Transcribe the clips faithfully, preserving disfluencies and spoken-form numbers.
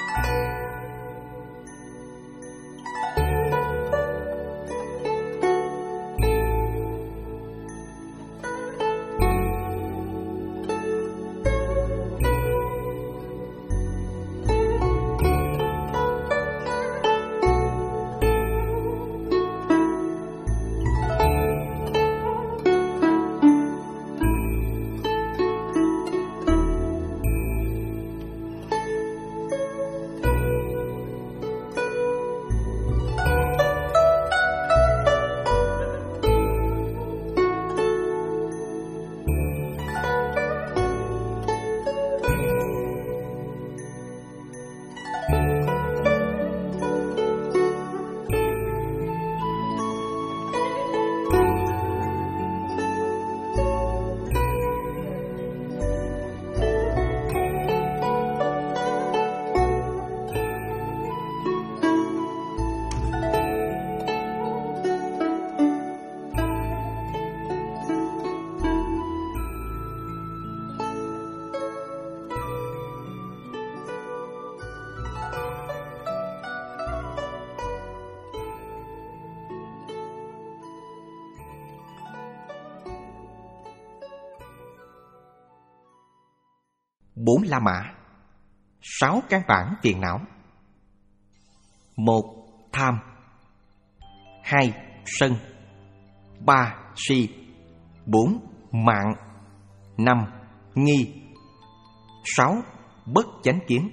Bốn la mã, sáu căn bản phiền não. Một, tham. Hai, sân. Ba, si. Bốn, mạng. Năm, nghi. Sáu, bất chánh kiến.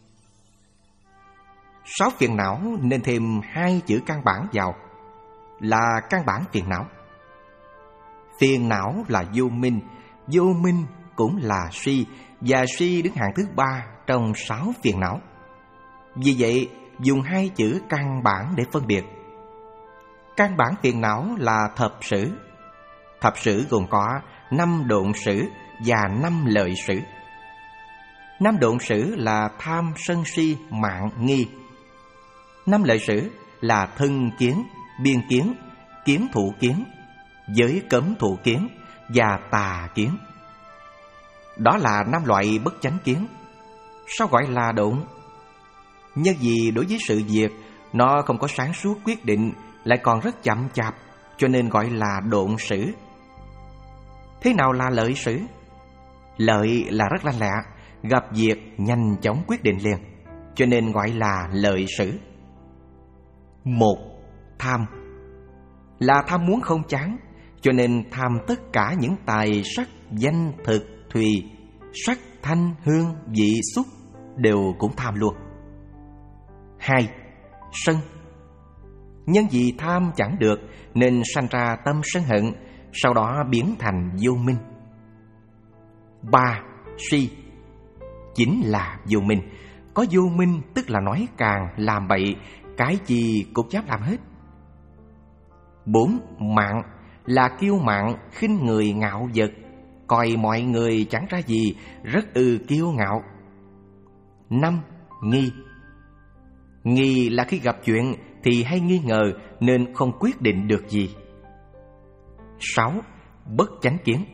Sáu phiền não nên thêm hai chữ căn bản vào, là căn bản phiền não. Phiền não là vô minh, vô minh cũng là si, và si đứng hạng thứ ba trong sáu phiền não. Vì vậy, dùng hai chữ căn bản để phân biệt. Căn bản phiền não là thập sử. Thập sử gồm có năm độn sử và năm lợi sử. Năm độn sử là tham, sân, si, mạng, nghi. Năm lợi sử là thân kiến, biên kiến, kiến thủ kiến, giới cấm thủ kiến và tà kiến. Đó là năm loại bất chánh kiến. Sao gọi là độn? Nhân vì đối với sự việc nó không có sáng suốt quyết định, lại còn rất chậm chạp, cho nên gọi là độn sử. Thế nào là lợi sử? Lợi là rất lanh lẹ, gặp việc nhanh chóng quyết định liền, cho nên gọi là lợi sử. Một, tham. Là tham muốn không chán, cho nên tham tất cả những tài sắc, danh, thực, thùy, sắc, thanh, hương, vị, xúc đều cũng tham luôn. Hai, sân. Nhân vì tham chẳng được nên sanh ra tâm sân hận, sau đó biến thành vô minh. Ba, si. Chính là vô minh. Có vô minh tức là nói càng, làm bậy, cái gì cũng dám làm hết. Bốn, mạng. Là kiêu mạn, khinh người ngạo vật, coi mọi người chẳng ra gì, rất ư kiêu ngạo. Năm, nghi. Nghi là khi gặp chuyện thì hay nghi ngờ nên không quyết định được gì. Sáu, bất chánh kiến.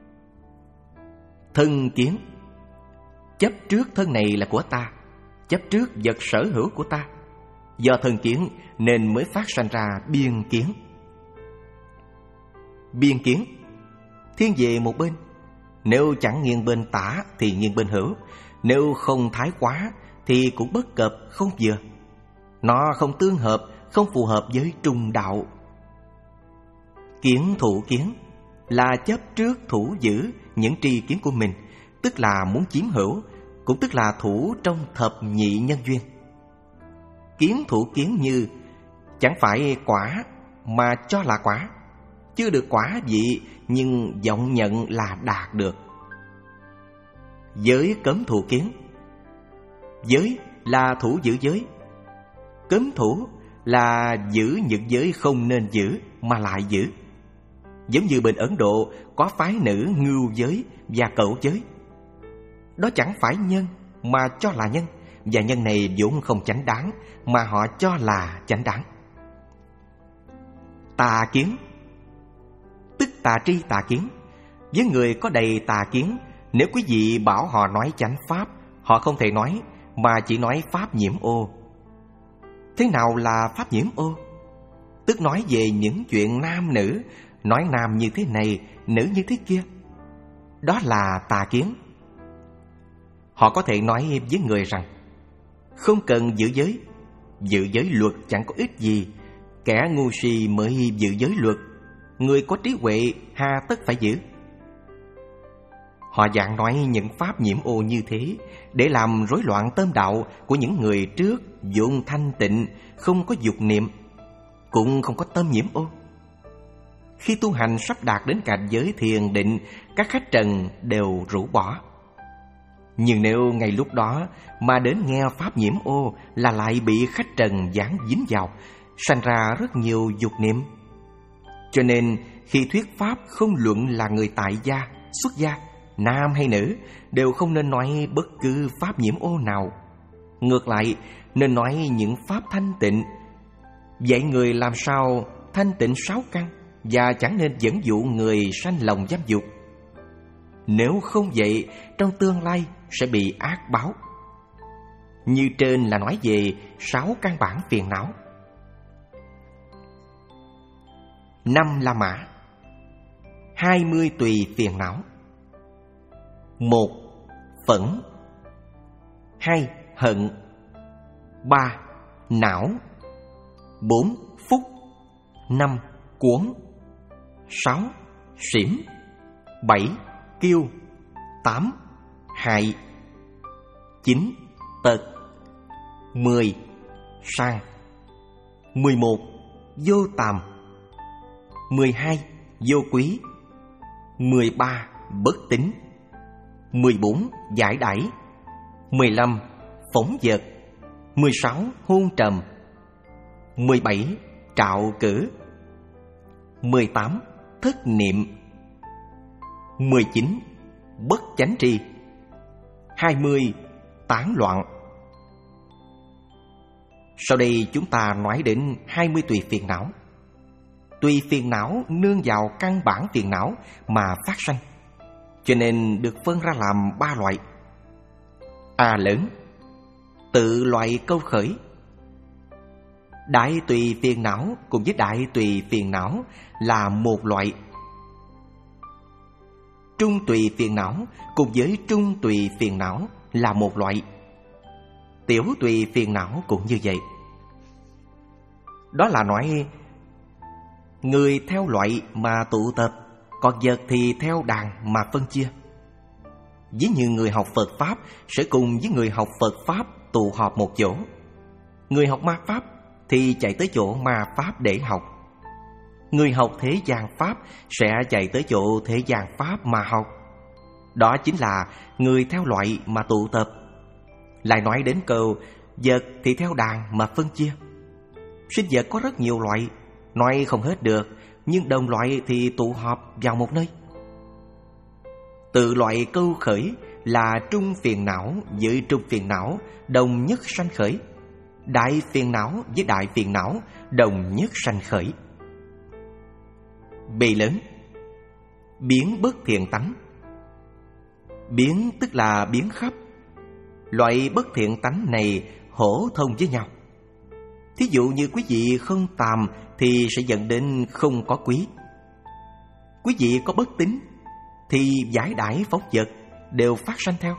Thân kiến. Chấp trước thân này là của ta, chấp trước vật sở hữu của ta. Do thân kiến nên mới phát sanh ra biên kiến. Biên kiến thiên về một bên. Nếu chẳng nghiêng bên tả thì nghiêng bên hữu. Nếu không thái quá thì cũng bất cập, không vừa. Nó không tương hợp, không phù hợp với trung đạo. Kiến thủ kiến là chấp trước thủ giữ những tri kiến của mình, tức là muốn chiếm hữu, cũng tức là thủ trong thập nhị nhân duyên. Kiến thủ kiến như chẳng phải quả mà cho là quả, chưa được quả vị nhưng vọng nhận là đạt được. Giới cấm thủ kiến. Giới là thủ giữ giới, cấm thủ là giữ những giới không nên giữ mà lại giữ. Giống như bên Ấn Độ có phái nữ ngưu giới và cẩu giới. Đó chẳng phải nhân mà cho là nhân, và nhân này vốn không chánh đáng mà họ cho là chánh đáng. Tà kiến tức tà tri tà kiến. Với người có đầy tà kiến, nếu quý vị bảo họ nói chánh pháp, họ không thể nói, mà chỉ nói pháp nhiễm ô. Thế nào là pháp nhiễm ô? Tức nói về những chuyện nam nữ, nói nam như thế này, nữ như thế kia. Đó là tà kiến. Họ có thể nói với người rằng không cần giữ giới, giữ giới luật chẳng có ích gì, kẻ ngu si mới giữ giới luật, người có trí huệ hà tất phải giữ. Họ dạng nói những pháp nhiễm ô như thế để làm rối loạn tâm đạo của những người trước vốn thanh tịnh, không có dục niệm, cũng không có tâm nhiễm ô. Khi tu hành sắp đạt đến cảnh giới thiền định, các khách trần đều rũ bỏ. Nhưng nếu ngay lúc đó mà đến nghe pháp nhiễm ô là lại bị khách trần dán dính vào, sanh ra rất nhiều dục niệm. Cho nên khi thuyết pháp không luận là người tại gia, xuất gia, nam hay nữ, đều không nên nói bất cứ pháp nhiễm ô nào. Ngược lại, nên nói những pháp thanh tịnh. Vậy người làm sao thanh tịnh sáu căn, và chẳng nên dẫn dụ người sanh lòng dâm dục. Nếu không vậy, trong tương lai sẽ bị ác báo. Như trên là nói về sáu căn bản phiền não. Năm La Mã. Hai mươi tùy phiền não. Một, phẫn. Hai, hận. Ba, não. Bốn, phúc. Năm, cuốn. Sáu, xỉm. Bảy, kiêu. Tám, hại. Chín, tật. Mười, sang. Mười một, vô tàm. Mười hai, vô quý. Mười ba, bất tín. Mười bốn, giải đãi. Mười lăm, phóng dật. Mười sáu, hôn trầm. Mười bảy, trạo cử. Mười tám, thất niệm. Mười chín, bất chánh tri. Hai mươi, tán loạn. Sau đây chúng ta nói đến hai mươi tùy phiền não. Tùy phiền não nương vào căn bản phiền não mà phát sanh, cho nên được phân ra làm ba loại. A lớn, tự loại câu khởi. Đại tùy phiền não cùng với đại tùy phiền não là một loại. Trung tùy phiền não cùng với trung tùy phiền não là một loại. Tiểu tùy phiền não cũng như vậy. Đó là nói người theo loại mà tụ tập, còn vật thì theo đàn mà phân chia. Ví như người học Phật Pháp sẽ cùng với người học Phật Pháp tụ họp một chỗ. Người học ma Pháp thì chạy tới chỗ ma Pháp để học. Người học thế gian Pháp sẽ chạy tới chỗ thế gian Pháp mà học. Đó chính là người theo loại mà tụ tập. Lại nói đến câu vật thì theo đàn mà phân chia. Sinh vật có rất nhiều loại, nói không hết được, nhưng đồng loại thì tụ họp vào một nơi. Tự loại câu khởi là trung phiền não với trung phiền não đồng nhất sanh khởi. Đại phiền não với đại phiền não đồng nhất sanh khởi. B lớn, biến bất thiện tánh. Biến tức là biến khắp. Loại bất thiện tánh này hỗ thông với nhau. Thí dụ như quý vị không tàm thì sẽ dẫn đến không có quý. Quý vị có bất tín thì giải đãi phóng vật đều phát sanh theo.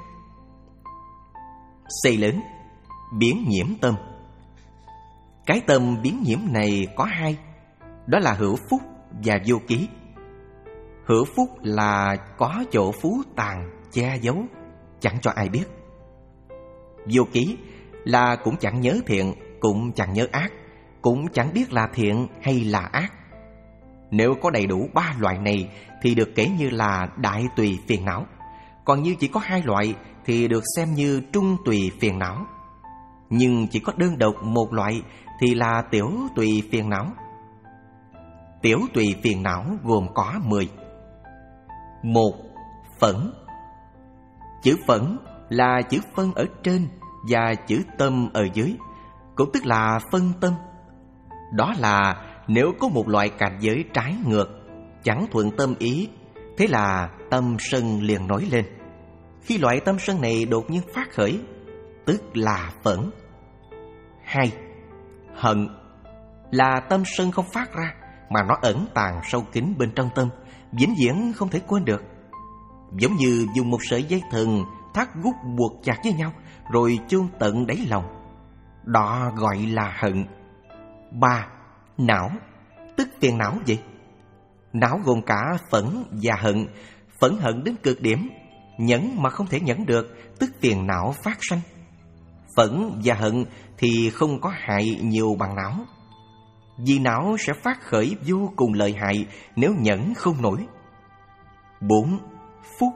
C lớn, biến nhiễm tâm. Cái tâm biến nhiễm này có hai, đó là hữu phúc và vô ký. Hữu phúc là có chỗ phú tàn che giấu, chẳng cho ai biết. Vô ký là cũng chẳng nhớ thiện, cũng chẳng nhớ ác, cũng chẳng biết là thiện hay là ác. Nếu có đầy đủ ba loại này thì được kể như là đại tùy phiền não. Còn như chỉ có hai loại thì được xem như trung tùy phiền não. Nhưng chỉ có đơn độc một loại thì là tiểu tùy phiền não. Tiểu tùy phiền não gồm có mười. Một, phẫn. Chữ phẫn là chữ phân ở trên và chữ tâm ở dưới, cũng tức là phân tâm. Đó là nếu có một loại cảnh giới trái ngược, chẳng thuận tâm ý, thế là tâm sân liền nổi lên. Khi loại tâm sân này đột nhiên phát khởi, tức là phẫn. Hai, hận là tâm sân không phát ra, mà nó ẩn tàng sâu kín bên trong tâm, vĩnh viễn không thể quên được. Giống như dùng một sợi dây thừng thắt gút buộc chặt với nhau, rồi chôn tận đáy lòng. Đó gọi là hận. Ba, não, tức phiền não vậy. Não gồm cả phẫn và hận. Phẫn hận đến cực điểm, nhẫn mà không thể nhẫn được, tức phiền não phát sanh. Phẫn và hận thì không có hại nhiều bằng não, vì não sẽ phát khởi vô cùng lợi hại nếu nhẫn không nổi. Bốn, phúc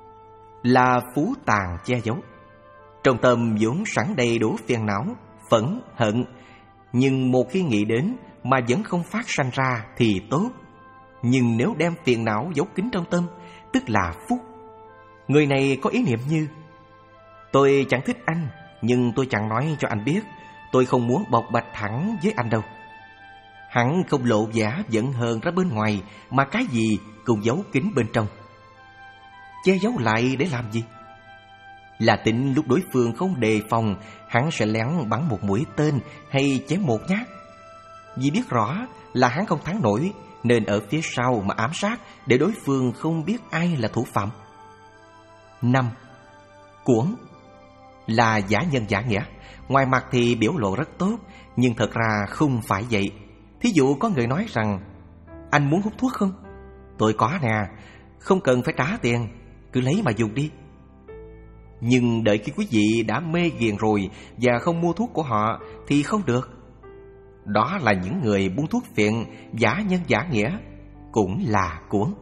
là phú tàn che giấu. Trong tâm vốn sẵn đầy đủ phiền não, phẫn, hận, nhưng một khi nghĩ đến mà vẫn không phát sanh ra thì tốt. Nhưng nếu đem phiền não giấu kín trong tâm, tức là phúc. Người này có ý niệm như: tôi chẳng thích anh, nhưng tôi chẳng nói cho anh biết. Tôi không muốn bộc bạch thẳng với anh đâu. Hắn không lộ vẻ giận hờn ra bên ngoài, mà cái gì cũng giấu kín bên trong. Che giấu lại để làm gì? Là tính lúc đối phương không đề phòng, hắn sẽ lén bắn một mũi tên hay chém một nhát. Vì biết rõ là hắn không thắng nổi, nên ở phía sau mà ám sát, để đối phương không biết ai là thủ phạm. Năm, cuỗng là giả nhân giả nghĩa. Ngoài mặt thì biểu lộ rất tốt, nhưng thật ra không phải vậy. Thí dụ có người nói rằng: anh muốn hút thuốc không? Tôi có nè, không cần phải trả tiền, cứ lấy mà dùng đi. Nhưng đợi khi quý vị đã mê ghiền rồi và không mua thuốc của họ thì không được. Đó là những người buôn thuốc phiện, giả nhân giả nghĩa, cũng là cuốn.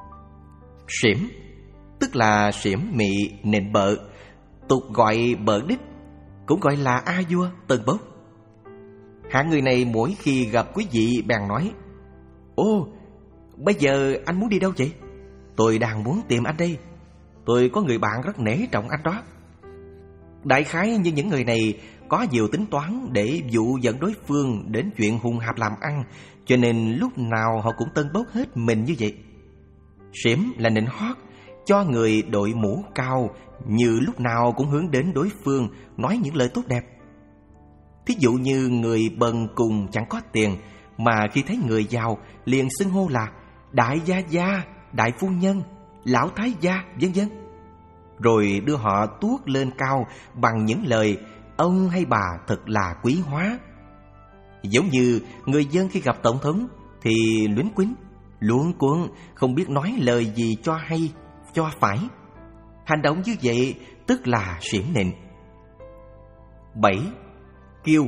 Xỉm tức là xỉm mị nịnh bợ, tục gọi bợ đích, cũng gọi là a vua tần bốc. Hạng người này mỗi khi gặp quý vị bèn nói: ô, bây giờ anh muốn đi đâu vậy? Tôi đang muốn tìm anh đây. Tôi có người bạn rất nể trọng anh đó. Đại khái như những người này có nhiều tính toán để dụ dẫn đối phương đến chuyện hùng hạp làm ăn, cho nên lúc nào họ cũng tân bốc hết mình như vậy. Xỉm là nịnh hót, cho người đội mũ cao, như lúc nào cũng hướng đến đối phương, nói những lời tốt đẹp. Thí dụ như người bần cùng chẳng có tiền, mà khi thấy người giàu liền xưng hô là đại gia gia, đại phu nhân, lão thái gia, vân vân, rồi đưa họ tuốt lên cao bằng những lời ông hay bà thật là quý hóa. Giống như người dân khi gặp tổng thống thì luyến quýnh, luống cuống, không biết nói lời gì cho hay, cho phải. Hành động như vậy tức là xỉm nịnh. Bảy, kiêu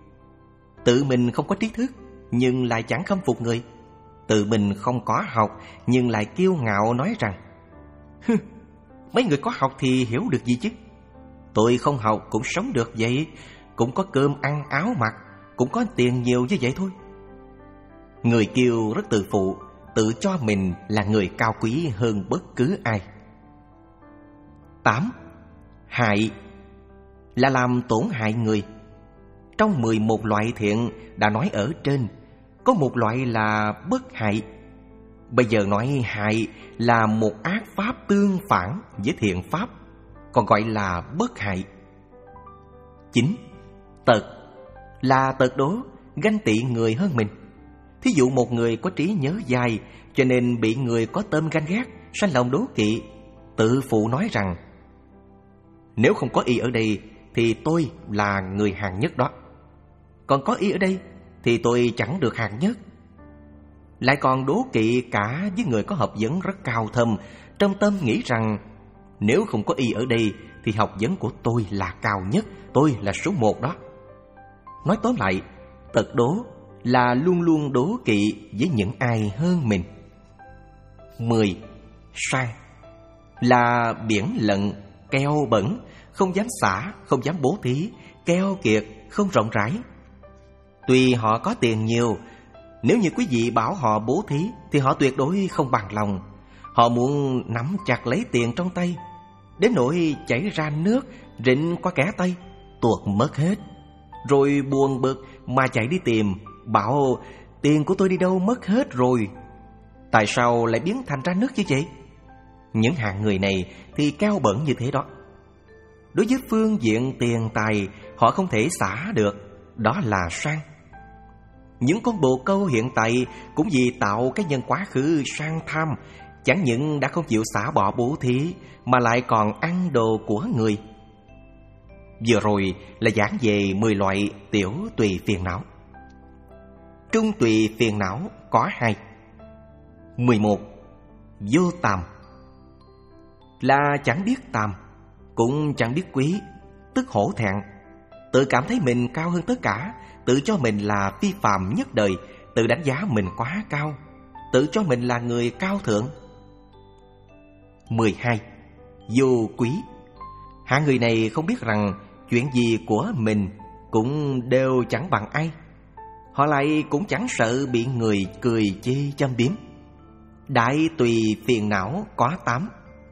tự mình không có trí thức nhưng lại chẳng khâm phục người. Tự mình không có học nhưng lại kiêu ngạo nói rằng: hừ, mấy người có học thì hiểu được gì chứ? Tôi không học cũng sống được vậy, cũng có cơm ăn áo mặc, cũng có tiền nhiều như vậy thôi. Người kiêu rất tự phụ, tự cho mình là người cao quý hơn bất cứ ai. Tám, hại là làm tổn hại người. Trong mười một loại thiện đã nói ở trên, có một loại là bất hại. Bây giờ nói hại là một ác pháp tương phản với thiện pháp, còn gọi là bất hại. Chín, tật là tật đố, ganh tị người hơn mình. Thí dụ một người có trí nhớ dài, cho nên bị người có tâm ganh ghét, sanh lòng đố kỵ, tự phụ nói rằng: nếu không có y ở đây thì tôi là người hạng nhất đó, còn có y ở đây thì tôi chẳng được hạng nhất. Lại còn đố kỵ cả với người có học vấn rất cao thâm, trong tâm nghĩ rằng nếu không có y ở đây thì học vấn của tôi là cao nhất, tôi là số một đó. Nói tóm lại, tật đố là luôn luôn đố kỵ với những ai hơn mình. Mười, sang là biển lận, keo bẩn, không dám xả, không dám bố thí, keo kiệt, không rộng rãi. Tuy họ có tiền nhiều, nếu như quý vị bảo họ bố thí thì họ tuyệt đối không bằng lòng. Họ muốn nắm chặt lấy tiền trong tay, đến nỗi chảy ra nước rịn qua kẽ tay, tuột mất hết. Rồi buồn bực mà chạy đi tìm, bảo tiền của tôi đi đâu mất hết rồi, tại sao lại biến thành ra nước như vậy? Những hạng người này thì keo bẩn như thế đó. Đối với phương diện tiền tài, họ không thể xả được, đó là sang. Những con bồ câu hiện tại cũng vì tạo cái nhân quá khứ sang tham, chẳng những đã không chịu xả bỏ bố thí, mà lại còn ăn đồ của người. Vừa rồi là giảng về mười loại tiểu tùy phiền não. Trung tùy phiền não có hai. Mười một. Vô tàm. Là chẳng biết tàm, cũng chẳng biết quý, tức hổ thẹn, tự cảm thấy mình cao hơn tất cả, tự cho mình là phi phàm nhất đời, tự đánh giá mình quá cao, tự cho mình là người cao thượng. Mười hai. Vô quý. Hạng người này không biết rằng chuyện gì của mình cũng đều chẳng bằng ai. Họ lại cũng chẳng sợ bị người cười chê châm biếm. Đại tùy phiền não có tám.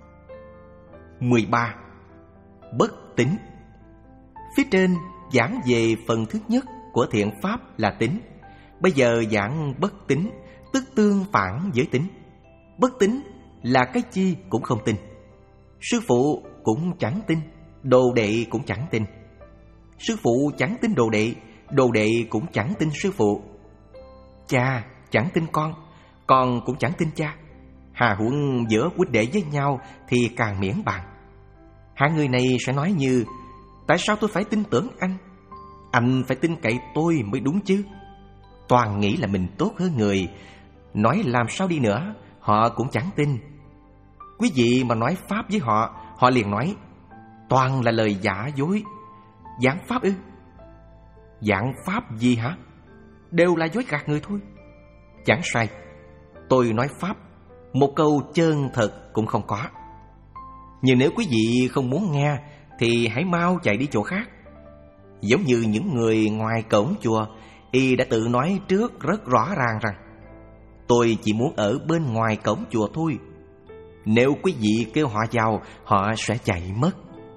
Mười ba. Bất tín. Phía trên giảng về phần thứ nhất của thiện pháp là tín. Bây giờ giảng bất tín, tức tương phản với tín. Bất tín là cái chi cũng không tin. Sư phụ cũng chẳng tin, đồ đệ cũng chẳng tin. Sư phụ chẳng tin đồ đệ, đồ đệ cũng chẳng tin sư phụ. Cha chẳng tin con, con cũng chẳng tin cha. Hà huống giữa huynh đệ với nhau thì càng miễn bàn. Hạng người này sẽ nói như: tại sao tôi phải tin tưởng anh? Anh phải tin cậy tôi mới đúng chứ. Toàn nghĩ là mình tốt hơn người. Nói làm sao đi nữa, họ cũng chẳng tin. Quý vị mà nói pháp với họ, họ liền nói: toàn là lời giả dối. Giảng pháp ư? Giảng pháp gì hả? Đều là dối gạt người thôi. Chẳng sai. Tôi nói pháp, một câu chân thật cũng không có. Nhưng nếu quý vị không muốn nghe thì hãy mau chạy đi chỗ khác. Giống như những người ngoài cổng chùa, y đã tự nói trước rất rõ ràng rằng: tôi chỉ muốn ở bên ngoài cổng chùa thôi. Nếu quý vị kêu họ vào, họ sẽ chạy mất.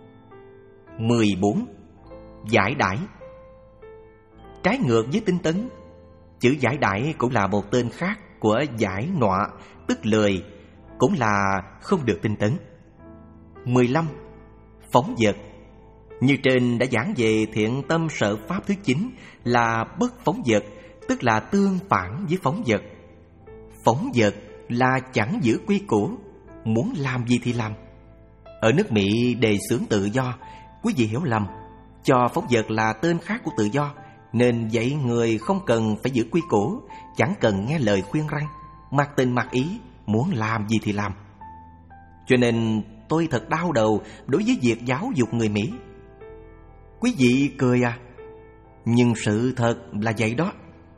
Mười bốn. Giải đãi. Trái ngược với tinh tấn, chữ giải đãi cũng là một tên khác của giải nọa, tức lười, cũng là không được tinh tấn. Mười lăm. Phóng dật. Như trên đã giảng về thiện tâm sở pháp thứ chín là bất phóng dật, tức là tương phản với phóng dật. Phóng dật là chẳng giữ quy củ, muốn làm gì thì làm. Ở nước Mỹ đề xướng tự do, quý vị hiểu lầm, cho phóng dật là tên khác của tự do, nên dạy người không cần phải giữ quy củ, chẳng cần nghe lời khuyên răn, mặc tình mặc ý, muốn làm gì thì làm. Cho nên tôi thật đau đầu đối với việc giáo dục người Mỹ. Quý vị cười à? Nhưng sự thật là vậy đó.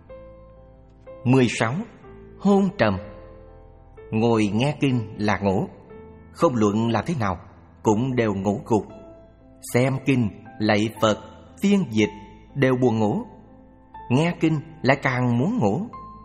Mười sáu. Hôn trầm. Ngồi nghe kinh là ngủ, không luận là thế nào cũng đều ngủ gục. Xem kinh, lạy Phật, phiên dịch đều buồn ngủ. Nghe kinh lại càng muốn ngủ.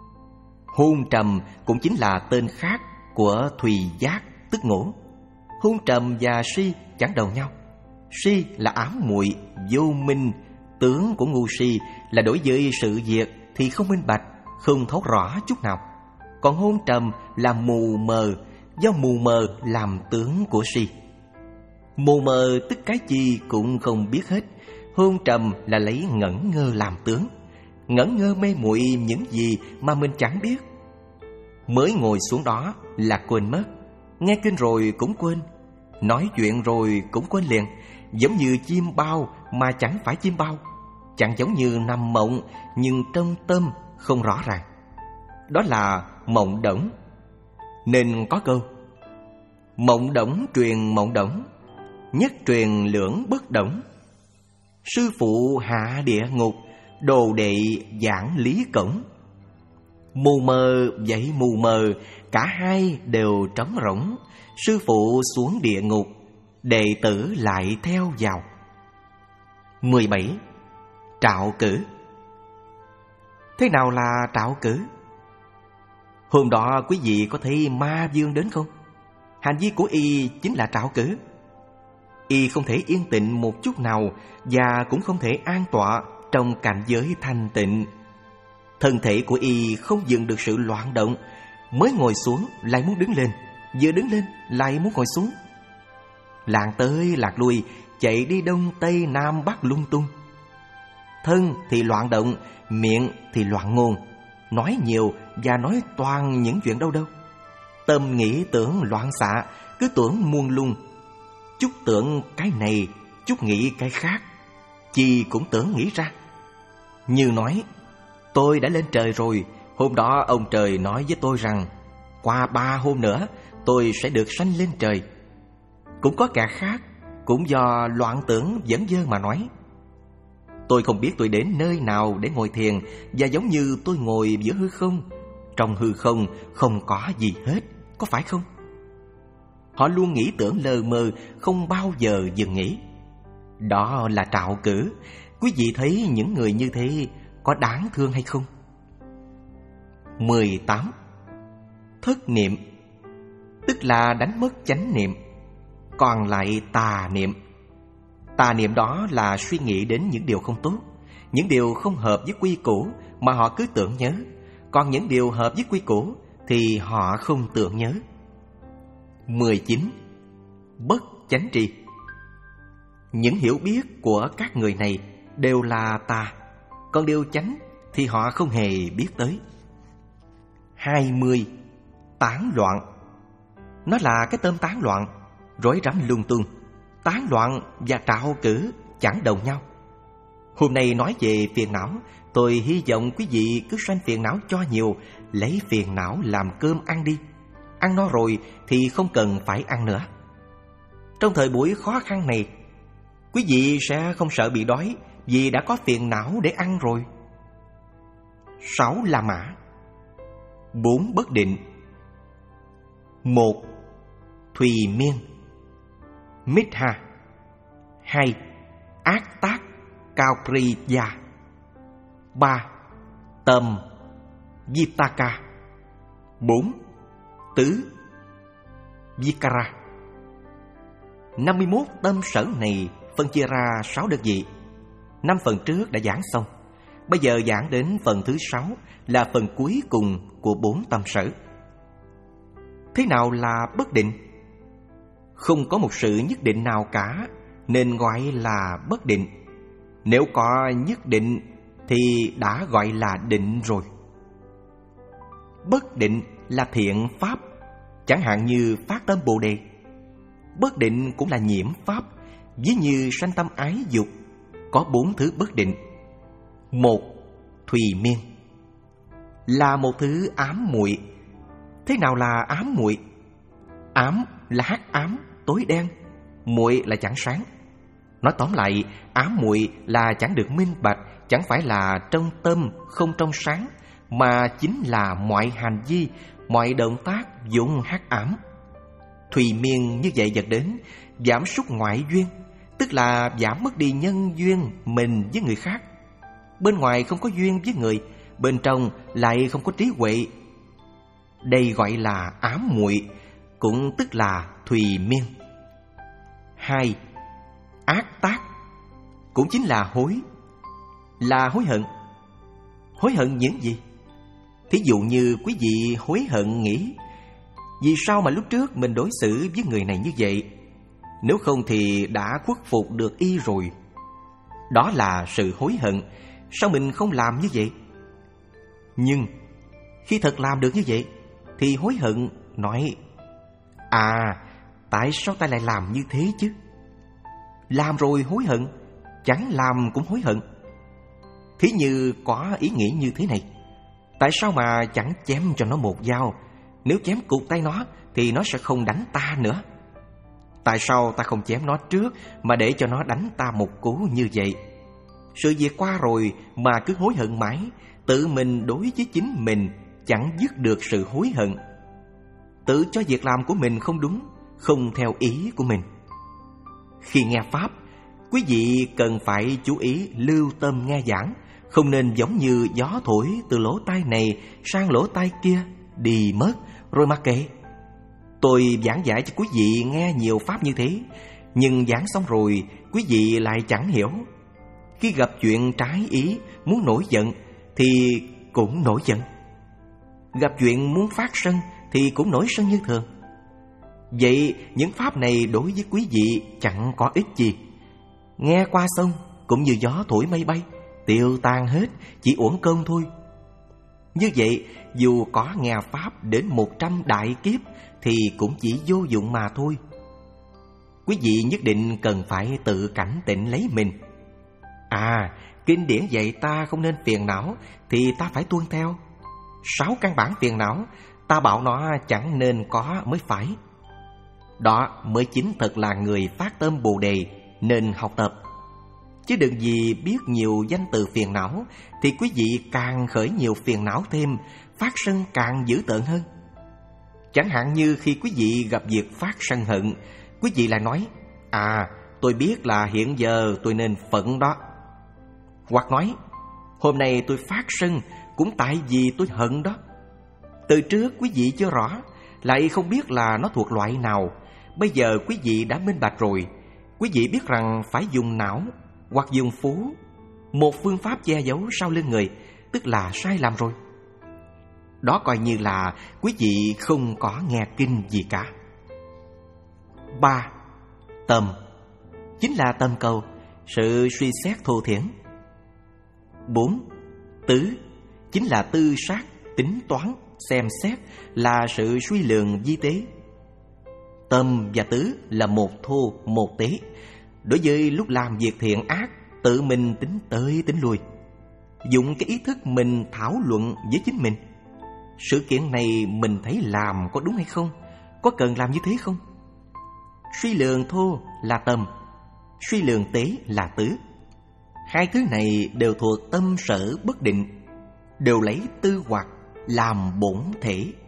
Hôn trầm cũng chính là tên khác của thùy giác, tức ngủ. Hôn trầm và si chẳng đồng nhau. Si là ám muội, vô minh, tướng của ngu si là đối với sự việc thì không minh bạch, không thấu rõ chút nào. Còn hôn trầm là mù mờ, do mù mờ làm tướng của si. Mù mờ tức cái gì cũng không biết hết. Hôn trầm là lấy ngẩn ngơ làm tướng, ngẩn ngơ mê muội những gì mà mình chẳng biết. Mới ngồi xuống đó là quên mất, nghe kinh rồi cũng quên, nói chuyện rồi cũng quên liền. Giống như chim bao mà chẳng phải chim bao, chẳng giống như nằm mộng nhưng trong tâm không rõ ràng. Đó là mộng đổng. Nên có câu: mộng đổng truyền mộng đổng, nhất truyền lưỡng bất đổng. Sư phụ hạ địa ngục, đồ đệ giảng lý cổng. Mù mờ vậy mù mờ, cả hai đều trống rỗng. Sư phụ xuống địa ngục, đệ tử lại theo vào. Mười bảy. Trạo cử. Thế nào là trạo cử? Hôm đó quý vị có thấy ma vương đến không? Hành vi của y chính là trạo cử. Y không thể yên tĩnh một chút nào, và cũng không thể an tọa trong cảnh giới thanh tịnh. Thân thể của y không dừng được sự loạn động, mới ngồi xuống lại muốn đứng lên, vừa đứng lên lại muốn ngồi xuống. Lạng tới lạc lui, chạy đi đông tây nam bắc lung tung. Thân thì loạn động, miệng thì loạn ngôn, nói nhiều và nói toàn những chuyện đâu đâu. Tâm nghĩ tưởng loạn xạ, cứ tưởng muôn lung, chút tưởng cái này, chút nghĩ cái khác, chi cũng tưởng nghĩ ra. Như nói, tôi đã lên trời rồi. Hôm đó ông trời nói với tôi rằng qua ba hôm nữa tôi sẽ được sanh lên trời. Cũng có kẻ khác, cũng do loạn tưởng dẫn dơ mà nói. Tôi không biết tôi đến nơi nào để ngồi thiền, và giống như tôi ngồi giữa hư không. Trong hư không không có gì hết, có phải không? Họ luôn nghĩ tưởng lờ mờ, không bao giờ dừng nghĩ. Đó là trạo cử. Quý vị thấy những người như thế có đáng thương hay không? mười tám. Thất niệm, tức là đánh mất chánh niệm. Còn lại tà niệm. Tà niệm đó là suy nghĩ đến những điều không tốt, những điều không hợp với quy củ mà họ cứ tưởng nhớ. Còn những điều hợp với quy củ thì họ không tưởng nhớ. mười chín. Bất chánh tri. Những hiểu biết của các người này đều là tà, còn điều chánh thì họ không hề biết tới. hai mươi. Tán loạn. Nó là cái tâm tán loạn, rối rắm lung tung. Tán loạn và trạo cử chẳng đồng nhau. Hôm nay nói về phiền não, tôi hy vọng quý vị cứ sanh phiền não cho nhiều, lấy phiền não làm cơm ăn đi. Ăn no rồi thì không cần phải ăn nữa. Trong thời buổi khó khăn này, quý vị sẽ không sợ bị đói vì đã có phiền não để ăn rồi. Sáu là mã. Bốn bất định. Một, thùy miên, mitha. Hai, ác tác, cao priya. Ba, tâm, vitaka. Bốn, tứ, vikara. năm mươi mốt tâm sở này phân chia ra sáu đơn vị. Năm phần trước đã giảng xong. Bây giờ giảng đến phần thứ sáu, là phần cuối cùng của bốn tâm sở. Thế nào là bất định? Không có một sự nhất định nào cả, nên gọi là bất định. Nếu có nhất định thì đã gọi là định rồi. Bất định là thiện pháp, chẳng hạn như phát tâm Bồ Đề. Bất định cũng là nhiễm pháp, ví như sanh tâm ái dục. Có bốn thứ bất định. Một, thùy miên, là một thứ ám muội. Thế nào là ám muội? Ám là hắc ám, tối đen. Muội là chẳng sáng. Nói tóm lại, ám muội là chẳng được minh bạch, chẳng phải là trong tâm không trong sáng, mà chính là mọi hành vi, mọi động tác dụng hắc ám. Thùy miên như vậy dẫn đến giảm sút ngoại duyên, tức là giảm mất đi nhân duyên mình với người khác. Bên ngoài không có duyên với người, bên trong lại không có trí huệ. Đây gọi là ám muội, cũng tức là thùy miên. Hai, ác tác, cũng chính là hối, là hối hận. Hối hận những gì? Thí dụ như quý vị hối hận nghĩ, vì sao mà lúc trước mình đối xử với người này như vậy? Nếu không thì đã khuất phục được y rồi. Đó là sự hối hận. Sao mình không làm như vậy? Nhưng khi thật làm được như vậy thì hối hận nói, à, tại sao ta lại làm như thế chứ? Làm rồi hối hận, chẳng làm cũng hối hận. Thí như có ý nghĩ như thế này, tại sao mà chẳng chém cho nó một dao? Nếu chém cụt tay nó thì nó sẽ không đánh ta nữa. Tại sao ta không chém nó trước mà để cho nó đánh ta một cú như vậy? Sự việc qua rồi mà cứ hối hận mãi, tự mình đối với chính mình chẳng dứt được sự hối hận. Tự cho việc làm của mình không đúng, không theo ý của mình. Khi nghe Pháp, quý vị cần phải chú ý lưu tâm nghe giảng, không nên giống như gió thổi từ lỗ tai này sang lỗ tai kia đi mất rồi mặc kệ. Tôi giảng giải cho quý vị nghe nhiều Pháp như thế, nhưng giảng xong rồi quý vị lại chẳng hiểu. Khi gặp chuyện trái ý, muốn nổi giận thì cũng nổi giận. Gặp chuyện muốn phát sân thì cũng nổi sân như thường. Vậy những Pháp này đối với quý vị chẳng có ích gì. nghe qua sông cũng như gió thổi mây bay, tiêu tan hết, chỉ uổng công thôi. Như vậy, dù có nghe Pháp đến một trăm đại kiếp thì cũng chỉ vô dụng mà thôi. Quý vị nhất định cần phải tự cảnh tỉnh lấy mình. À, kinh điển dạy ta không nên phiền não thì ta phải tuân theo. Sáu căn bản phiền não, ta bảo nó chẳng nên có mới phải. Đó mới chính thật là người phát tâm Bồ Đề nên học tập. Chứ đừng vì biết nhiều danh từ phiền não thì quý vị càng khởi nhiều phiền não thêm, phát sân càng dữ tợn hơn. Chẳng hạn như khi quý vị gặp việc phát sân hận, quý vị lại nói: à, tôi biết là hiện giờ tôi nên phẫn đó. Hoặc nói: hôm nay tôi phát sân cũng tại vì tôi hận đó. Từ trước quý vị chưa rõ, lại không biết là nó thuộc loại nào. Bây giờ quý vị đã minh bạch rồi. Quý vị biết rằng phải dùng não hoặc dùng phú, một phương pháp che giấu sau lưng người, tức là sai lầm rồi. Đó coi như là quý vị không có nghe kinh gì cả. Ba, tâm chính là tâm cầu, sự suy xét thô thiển. Bốn, tứ chính là tư sát, tính toán, xem xét, là sự suy lường vi tế. Tâm và tứ là một thô một tế. Đối với lúc làm việc thiện ác, tự mình tính tới tính lui, dùng cái ý thức mình thảo luận với chính mình. Sự kiện này mình thấy làm có đúng hay không? Có cần làm như thế không? Suy lường thô là tâm, suy lường tế là tứ. Hai thứ này đều thuộc tâm sở bất định, đều lấy tư hoặc làm bổn thể.